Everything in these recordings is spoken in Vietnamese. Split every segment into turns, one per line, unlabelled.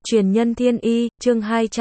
Truyền nhân thiên y, chương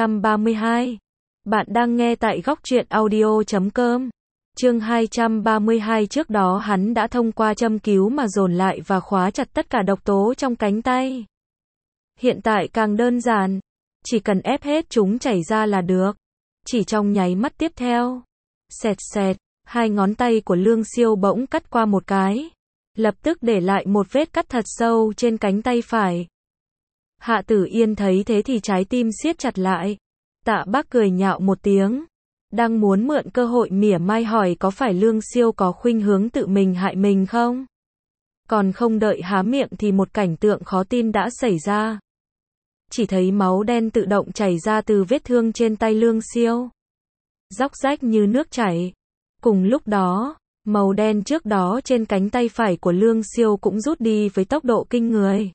232. Bạn đang nghe tại góc truyện audio.com. Chương 232. Trước đó hắn đã thông qua châm cứu mà dồn lại và khóa chặt tất cả độc tố trong cánh tay. Hiện tại càng đơn giản, chỉ cần ép hết chúng chảy ra là được. Chỉ trong nháy mắt tiếp theo, xẹt xẹt, hai ngón tay của Lương Siêu bỗng cắt qua một cái, lập tức để lại một vết cắt thật sâu trên cánh tay phải. Hạ Tử Yên thấy thế thì trái tim siết chặt lại. Tạ Bác cười nhạo một tiếng, đang muốn mượn cơ hội mỉa mai hỏi có phải Lương Siêu có khuynh hướng tự mình hại mình không? Còn không đợi há miệng thì một cảnh tượng khó tin đã xảy ra. Chỉ thấy máu đen tự động chảy ra từ vết thương trên tay Lương Siêu, róc rách như nước chảy. Cùng lúc đó, màu đen trước đó trên cánh tay phải của Lương Siêu cũng rút đi với tốc độ kinh người.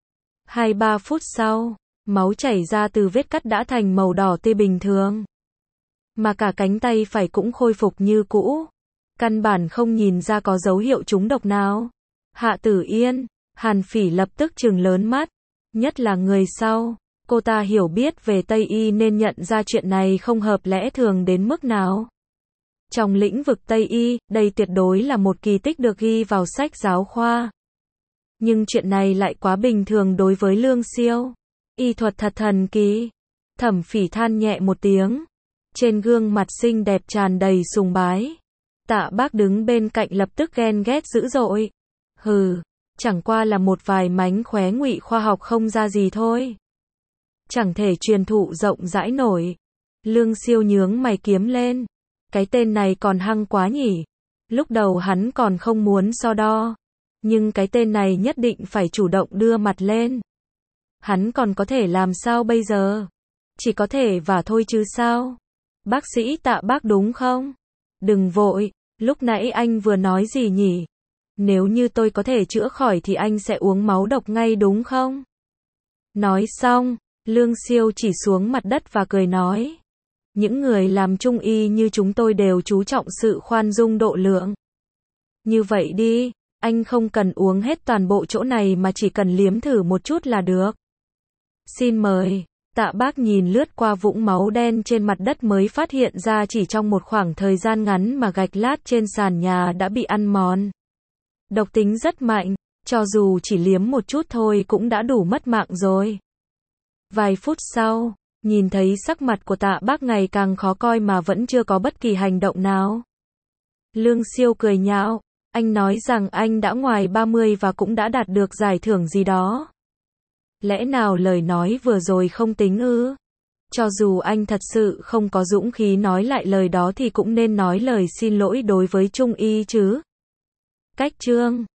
2-3 phút sau, máu chảy ra từ vết cắt đã thành màu đỏ tươi bình thường. Mà cả cánh tay phải cũng khôi phục như cũ. Căn bản không nhìn ra có dấu hiệu trúng độc nào. Hạ Tử Yên, Hàn Phỉ lập tức trừng lớn mắt. Nhất là người sau, cô ta hiểu biết về Tây Y nên nhận ra chuyện này không hợp lẽ thường đến mức nào. Trong lĩnh vực Tây Y, đây tuyệt đối là một kỳ tích được ghi vào sách giáo khoa. Nhưng chuyện này lại quá bình thường đối với Lương Siêu. Y thuật thật thần kỳ. Thẩm Phỉ than nhẹ một tiếng. Trên gương mặt xinh đẹp tràn đầy sùng bái. Tạ Bác đứng bên cạnh lập tức ghen ghét dữ dội. Hừ, chẳng qua là một vài mánh khóe ngụy khoa học không ra gì thôi. Chẳng thể truyền thụ rộng rãi nổi. Lương Siêu nhướng mày kiếm lên. Cái tên này còn hăng quá nhỉ. Lúc đầu hắn còn không muốn so đo. Nhưng cái tên này nhất định phải chủ động đưa mặt lên. Hắn còn có thể làm sao bây giờ? Chỉ có thể vả thôi chứ sao? Bác sĩ Tạ Bác đúng không? Đừng vội, lúc nãy anh vừa nói gì nhỉ? Nếu như tôi có thể chữa khỏi thì anh sẽ uống máu độc ngay đúng không? Nói xong, Lương Siêu chỉ xuống mặt đất và cười nói. Những người làm trung y như chúng tôi đều chú trọng sự khoan dung độ lượng. Như vậy đi, anh không cần uống hết toàn bộ chỗ này mà chỉ cần liếm thử một chút là được. Xin mời. Tạ Bác nhìn lướt qua vũng máu đen trên mặt đất mới phát hiện ra chỉ trong một khoảng thời gian ngắn mà gạch lát trên sàn nhà đã bị ăn mòn. Độc tính rất mạnh, cho dù chỉ liếm một chút thôi cũng đã đủ mất mạng rồi. Vài phút sau, nhìn thấy sắc mặt của Tạ Bác ngày càng khó coi mà vẫn chưa có bất kỳ hành động nào. Lương Siêu cười nhạo, anh nói rằng anh đã ngoài 30 và cũng đã đạt được giải thưởng gì đó. Lẽ nào lời nói vừa rồi không tính ư? Cho dù anh thật sự không có dũng khí nói lại lời đó thì cũng nên nói lời xin lỗi đối với trung y chứ. Cách chương